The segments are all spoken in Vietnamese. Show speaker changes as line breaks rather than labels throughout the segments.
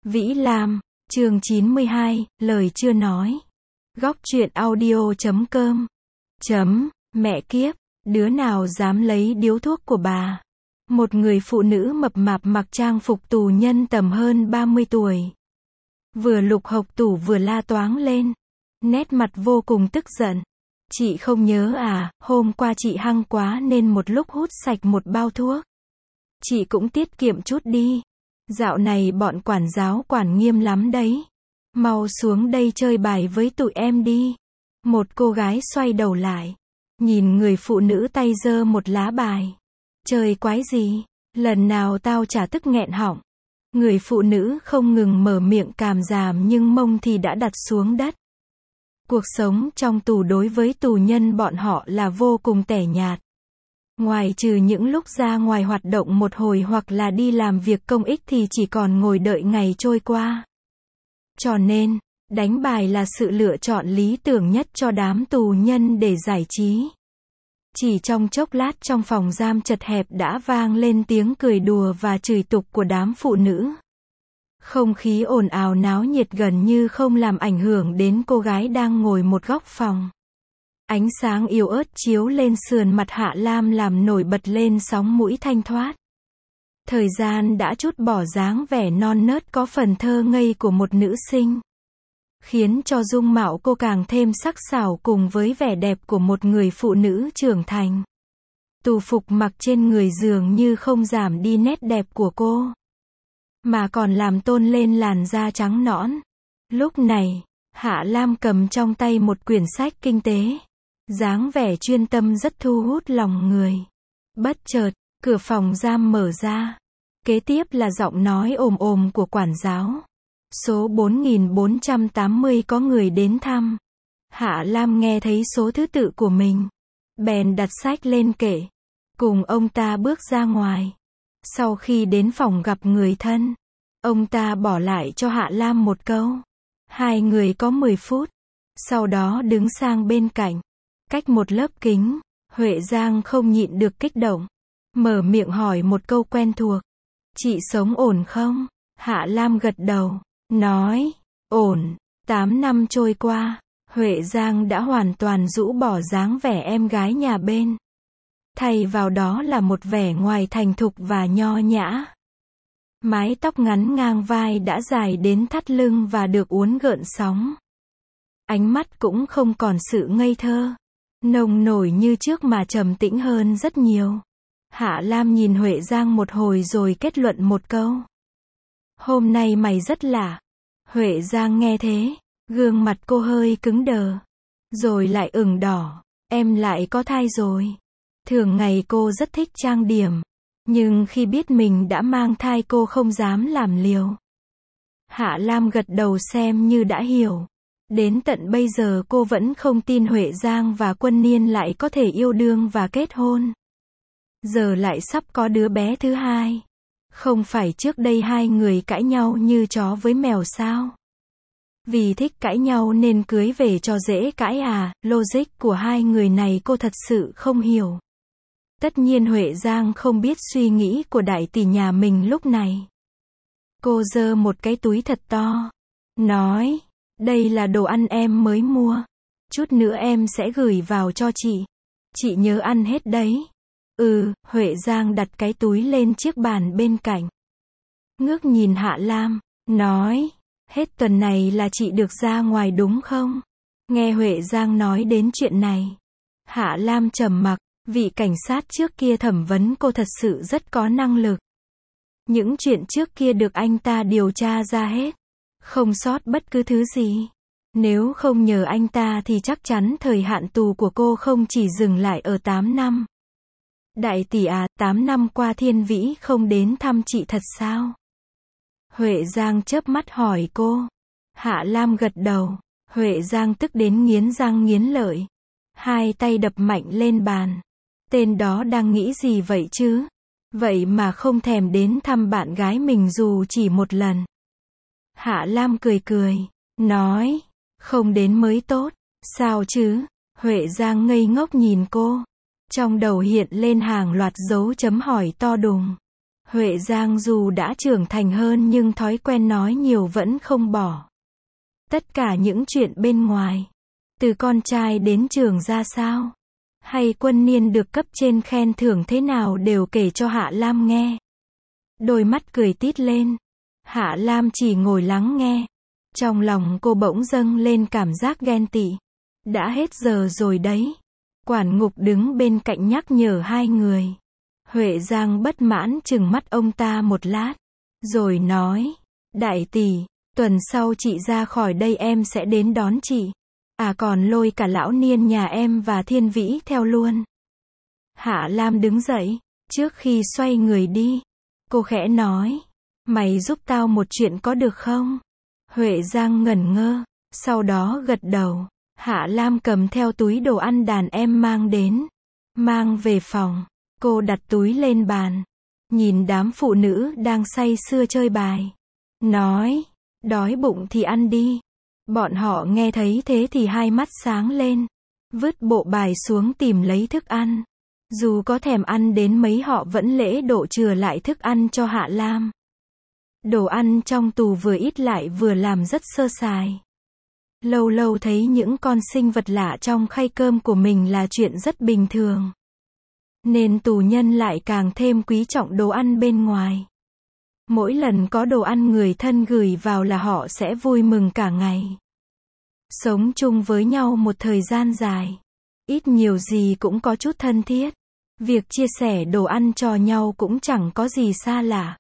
Vĩ Lam, chương 92, lời chưa nói. Góc truyện audio.com. Mẹ kiếp, đứa nào dám lấy điếu thuốc của bà? Một người phụ nữ mập mạp mặc trang phục tù nhân tầm hơn 30 tuổi. Vừa lục hộc tủ vừa la toáng lên. Nét mặt vô cùng tức giận. Chị không nhớ à, hôm qua chị hăng quá nên một lúc hút sạch một bao thuốc. Chị cũng tiết kiệm chút đi. Dạo này bọn quản giáo quản nghiêm lắm đấy. Mau xuống đây chơi bài với tụi em đi. Một cô gái xoay đầu lại. Nhìn người phụ nữ tay giơ một lá bài. Chơi quái gì? Lần nào tao chả tức nghẹn họng. Người phụ nữ không ngừng mở miệng càm ràm nhưng mông thì đã đặt xuống đất. Cuộc sống trong tù đối với tù nhân bọn họ là vô cùng tẻ nhạt. Ngoài trừ những lúc ra ngoài hoạt động một hồi hoặc là đi làm việc công ích thì chỉ còn ngồi đợi ngày trôi qua. Cho nên, đánh bài là sự lựa chọn lý tưởng nhất cho đám tù nhân để giải trí. Chỉ trong chốc lát trong phòng giam chật hẹp đã vang lên tiếng cười đùa và chửi tục của đám phụ nữ. Không khí ồn ào náo nhiệt gần như không làm ảnh hưởng đến cô gái đang ngồi một góc phòng. Ánh sáng yếu ớt chiếu lên sườn mặt Hạ Lam làm nổi bật lên sóng mũi thanh thoát. Thời gian đã trút bỏ dáng vẻ non nớt có phần thơ ngây của một nữ sinh. Khiến cho dung mạo cô càng thêm sắc sảo cùng với vẻ đẹp của một người phụ nữ trưởng thành. Tù phục mặc trên người dường như không giảm đi nét đẹp của cô. Mà còn làm tôn lên làn da trắng nõn. Lúc này, Hạ Lam cầm trong tay một quyển sách kinh tế. Dáng vẻ chuyên tâm rất thu hút lòng người. Bất chợt, cửa phòng giam mở ra. Kế tiếp là giọng nói ồm ồm của quản giáo. Số 4480 có người đến thăm. Hạ Lam nghe thấy số thứ tự của mình. Bèn đặt sách lên kệ. Cùng ông ta bước ra ngoài. Sau khi đến phòng gặp người thân, ông ta bỏ lại cho Hạ Lam một câu. Hai người có 10 phút. Sau đó đứng sang bên cạnh. Cách một lớp kính, Huệ Giang không nhịn được kích động. Mở miệng hỏi một câu quen thuộc. Chị sống ổn không? Hạ Lam gật đầu. Nói, ổn. 8 năm trôi qua, Huệ Giang đã hoàn toàn rũ bỏ dáng vẻ em gái nhà bên. Thay vào đó là một vẻ ngoài thành thục và nho nhã. Mái tóc ngắn ngang vai đã dài đến thắt lưng và được uốn gợn sóng. Ánh mắt cũng không còn sự ngây thơ, nồng nổi như trước mà trầm tĩnh hơn rất nhiều. Hạ Lam nhìn Huệ Giang một hồi rồi kết luận một câu. Hôm nay mày rất lạ. Huệ Giang nghe thế, gương mặt cô hơi cứng đờ. Rồi lại ửng đỏ. Em lại có thai rồi. Thường ngày cô rất thích trang điểm. Nhưng khi biết mình đã mang thai cô không dám làm liều. Hạ Lam gật đầu xem như đã hiểu. Đến tận bây giờ cô vẫn không tin Huệ Giang và Quân Niên lại có thể yêu đương và kết hôn. Giờ lại sắp có đứa bé thứ hai. Không phải trước đây hai người cãi nhau như chó với mèo sao? Vì thích cãi nhau nên cưới về cho dễ cãi à? Logic của hai người này cô thật sự không hiểu. Tất nhiên Huệ Giang không biết suy nghĩ của đại tỷ nhà mình lúc này. Cô giơ một cái túi thật to. Nói, đây là đồ ăn em mới mua. Chút nữa em sẽ gửi vào cho chị. Chị nhớ ăn hết đấy. Huệ Giang đặt cái túi lên chiếc bàn bên cạnh. Ngước nhìn Hạ Lam, nói, hết tuần này là chị được ra ngoài đúng không? Nghe Huệ Giang nói đến chuyện này. Hạ Lam trầm mặc, vị cảnh sát trước kia thẩm vấn cô thật sự rất có năng lực. Những chuyện trước kia được anh ta điều tra ra hết. Không sót bất cứ thứ gì. Nếu không nhờ anh ta thì chắc chắn thời hạn tù của cô không chỉ dừng lại ở 8 năm. Đại tỷ à, 8 năm qua Thiên Vĩ không đến thăm chị thật sao? Huệ Giang chớp mắt hỏi cô. Hạ Lam gật đầu. Huệ Giang tức đến nghiến răng nghiến lợi. Hai tay đập mạnh lên bàn. Tên đó đang nghĩ gì vậy chứ? Vậy mà không thèm đến thăm bạn gái mình dù chỉ một lần. Hạ Lam cười cười. Nói, không đến mới tốt. Sao chứ? Huệ Giang ngây ngốc nhìn cô. Trong đầu hiện lên hàng loạt dấu chấm hỏi to đùng. Huệ Giang dù đã trưởng thành hơn nhưng thói quen nói nhiều vẫn không bỏ. Tất cả những chuyện bên ngoài, từ con trai đến trường ra sao, hay Quân Niên được cấp trên khen thưởng thế nào đều kể cho Hạ Lam nghe. Đôi mắt cười tít lên. Hạ Lam chỉ ngồi lắng nghe. Trong lòng cô bỗng dâng lên cảm giác ghen tị. Đã hết giờ rồi đấy. Quản ngục đứng bên cạnh nhắc nhở hai người. Huệ Giang bất mãn trừng mắt ông ta một lát. Rồi nói, đại tỷ, tuần sau chị ra khỏi đây em sẽ đến đón chị. À còn lôi cả lão Niên nhà em và Thiên Vĩ theo luôn. Hạ Lam đứng dậy. Trước khi xoay người đi, cô khẽ nói, mày giúp tao một chuyện có được không? Huệ Giang ngẩn ngơ, sau đó gật đầu. Hạ Lam cầm theo túi đồ ăn đàn em mang đến. Mang về phòng, cô đặt túi lên bàn. Nhìn đám phụ nữ đang say sưa chơi bài. Nói, đói bụng thì ăn đi. Bọn họ nghe thấy thế thì hai mắt sáng lên. Vứt bộ bài xuống tìm lấy thức ăn. Dù có thèm ăn đến mấy họ vẫn lễ độ chừa lại thức ăn cho Hạ Lam. Đồ ăn trong tù vừa ít lại vừa làm rất sơ sài. Lâu lâu thấy những con sinh vật lạ trong khay cơm của mình là chuyện rất bình thường. Nên tù nhân lại càng thêm quý trọng đồ ăn bên ngoài. Mỗi lần có đồ ăn người thân gửi vào là họ sẽ vui mừng cả ngày. Sống chung với nhau một thời gian dài. Ít nhiều gì cũng có chút thân thiết. Việc chia sẻ đồ ăn cho nhau cũng chẳng có gì xa lạ.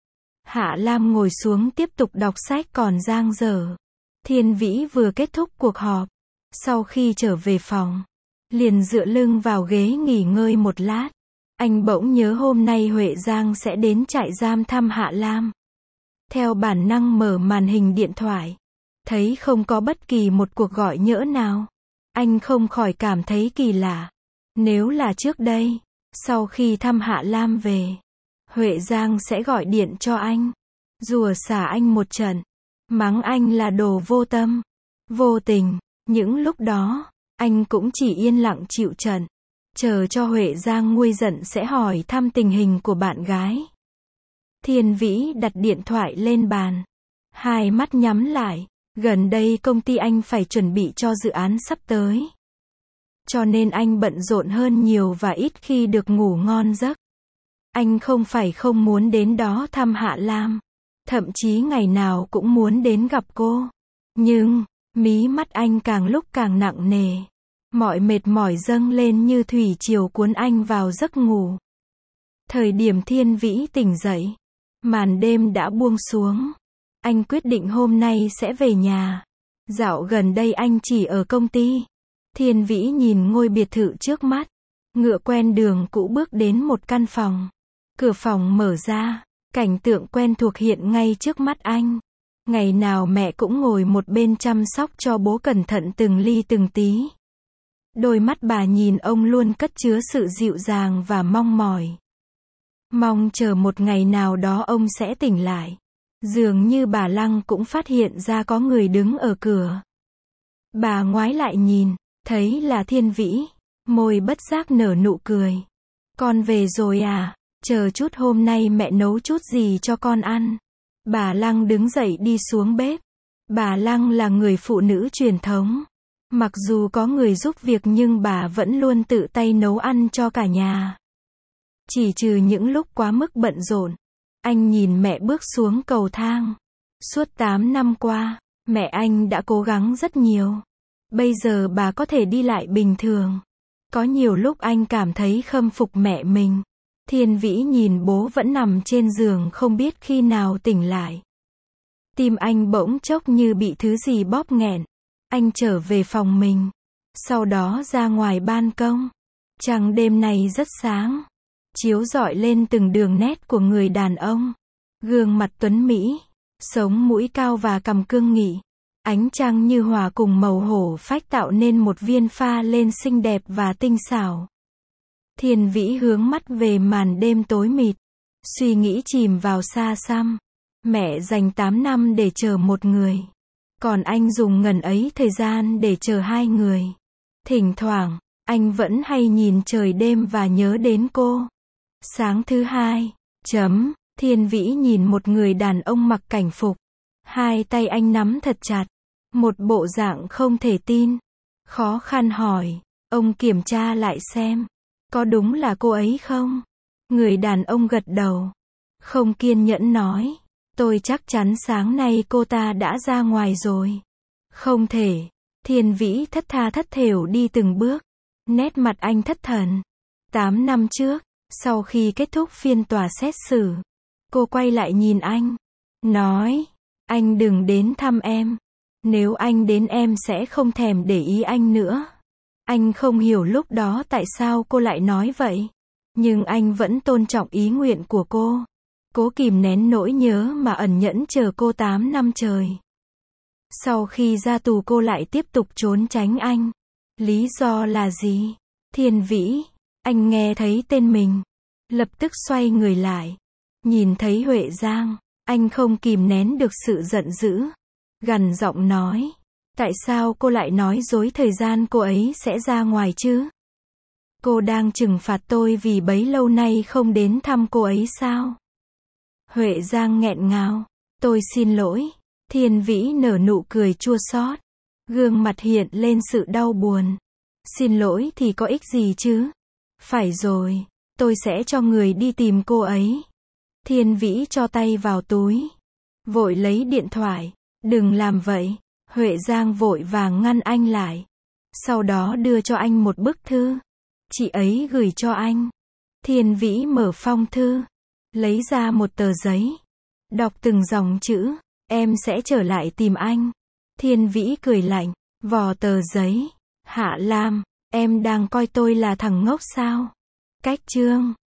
Hạ Lam ngồi xuống tiếp tục đọc sách còn dang dở. Thiên Vĩ vừa kết thúc cuộc họp. Sau khi trở về phòng, liền dựa lưng vào ghế nghỉ ngơi một lát. Anh bỗng nhớ hôm nay Huệ Giang sẽ đến trại giam thăm Hạ Lam. Theo bản năng mở màn hình điện thoại. Thấy không có bất kỳ một cuộc gọi nhỡ nào. Anh không khỏi cảm thấy kỳ lạ. Nếu là trước đây, sau khi thăm Hạ Lam về, Huệ Giang sẽ gọi điện cho anh. Rủa xả anh một trận. Mắng anh là đồ vô tâm, vô tình. Những lúc đó, anh cũng chỉ yên lặng chịu trận. Chờ cho Huệ Giang nguôi giận sẽ hỏi thăm tình hình của bạn gái. Thiên Vĩ đặt điện thoại lên bàn. Hai mắt nhắm lại. Gần đây công ty anh phải chuẩn bị cho dự án sắp tới. Cho nên anh bận rộn hơn nhiều và ít khi được ngủ ngon giấc. Anh không phải không muốn đến đó thăm Hạ Lam. Thậm chí ngày nào cũng muốn đến gặp cô. Nhưng, mí mắt anh càng lúc càng nặng nề. Mọi mệt mỏi dâng lên như thủy triều cuốn anh vào giấc ngủ. Thời điểm Thiên Vĩ tỉnh dậy, màn đêm đã buông xuống. Anh quyết định hôm nay sẽ về nhà. Dạo gần đây anh chỉ ở công ty. Thiên Vĩ nhìn ngôi biệt thự trước mắt. Ngựa quen đường cũ bước đến một căn phòng. Cửa phòng mở ra. Cảnh tượng quen thuộc hiện ngay trước mắt anh. Ngày nào mẹ cũng ngồi một bên chăm sóc cho bố cẩn thận từng ly từng tí. Đôi mắt bà nhìn ông luôn cất chứa sự dịu dàng và mong mỏi. Mong chờ một ngày nào đó ông sẽ tỉnh lại. Dường như bà Lăng cũng phát hiện ra có người đứng ở cửa. Bà ngoái lại nhìn, thấy là Thiên Vĩ. Môi bất giác nở nụ cười. Con về rồi à? Chờ chút hôm nay mẹ nấu chút gì cho con ăn. Bà Lăng đứng dậy đi xuống bếp. Bà Lăng là người phụ nữ truyền thống. Mặc dù có người giúp việc nhưng bà vẫn luôn tự tay nấu ăn cho cả nhà. Chỉ trừ những lúc quá mức bận rộn. Anh nhìn mẹ bước xuống cầu thang. Suốt 8 năm qua, mẹ anh đã cố gắng rất nhiều. Bây giờ bà có thể đi lại bình thường. Có nhiều lúc anh cảm thấy khâm phục mẹ mình. Thiên Vĩ nhìn bố vẫn nằm trên giường không biết khi nào tỉnh lại. Tim anh bỗng chốc như bị thứ gì bóp nghẹn. Anh trở về phòng mình. Sau đó ra ngoài ban công. Trăng đêm nay rất sáng. Chiếu rọi lên từng đường nét của người đàn ông. Gương mặt tuấn mỹ. Sống mũi cao và cằm cương nghị. Ánh trăng như hòa cùng màu hổ phách tạo nên một viên pha lên xinh đẹp và tinh xảo. Thiên Vĩ hướng mắt về màn đêm tối mịt. Suy nghĩ chìm vào xa xăm. Mẹ dành 8 năm để chờ một người. Còn anh dùng ngần ấy thời gian để chờ hai người. Thỉnh thoảng, anh vẫn hay nhìn trời đêm và nhớ đến cô. Sáng thứ hai, Thiên Vĩ nhìn một người đàn ông mặc cảnh phục. Hai tay anh nắm thật chặt. Một bộ dạng không thể tin. Khó khăn hỏi. Ông kiểm tra lại xem. Có đúng là cô ấy không? Người đàn ông gật đầu. Không kiên nhẫn nói. Tôi chắc chắn sáng nay cô ta đã ra ngoài rồi. Không thể. Thiên Vĩ thất tha thất thểu đi từng bước. Nét mặt anh thất thần. 8 năm trước, sau khi kết thúc phiên tòa xét xử, cô quay lại nhìn anh. Nói, anh đừng đến thăm em. Nếu anh đến em sẽ không thèm để ý anh nữa. Anh không hiểu lúc đó tại sao cô lại nói vậy. Nhưng anh vẫn tôn trọng ý nguyện của cô. Cố kìm nén nỗi nhớ mà ẩn nhẫn chờ cô 8 năm trời. Sau khi ra tù cô lại tiếp tục trốn tránh anh. Lý do là gì? Thiên Vĩ, anh nghe thấy tên mình. Lập tức xoay người lại. Nhìn thấy Huệ Giang, anh không kìm nén được sự giận dữ. Gằn giọng nói. Tại sao cô lại nói dối thời gian cô ấy sẽ ra ngoài chứ? Cô đang trừng phạt tôi vì bấy lâu nay không đến thăm cô ấy sao? Huệ Giang nghẹn ngào. Tôi xin lỗi. Thiên Vĩ nở nụ cười chua xót. Gương mặt hiện lên sự đau buồn. Xin lỗi thì có ích gì chứ? Phải rồi, tôi sẽ cho người đi tìm cô ấy. Thiên Vĩ cho tay vào túi. Vội lấy điện thoại. Đừng làm vậy. Huệ Giang vội vàng ngăn anh lại. Sau đó đưa cho anh một bức thư. Chị ấy gửi cho anh. Thiên Vĩ mở phong thư. Lấy ra một tờ giấy. Đọc từng dòng chữ. Em sẽ trở lại tìm anh. Thiên Vĩ cười lạnh. Vò tờ giấy. Hạ Lam, em đang coi tôi là thằng ngốc sao? Cách chương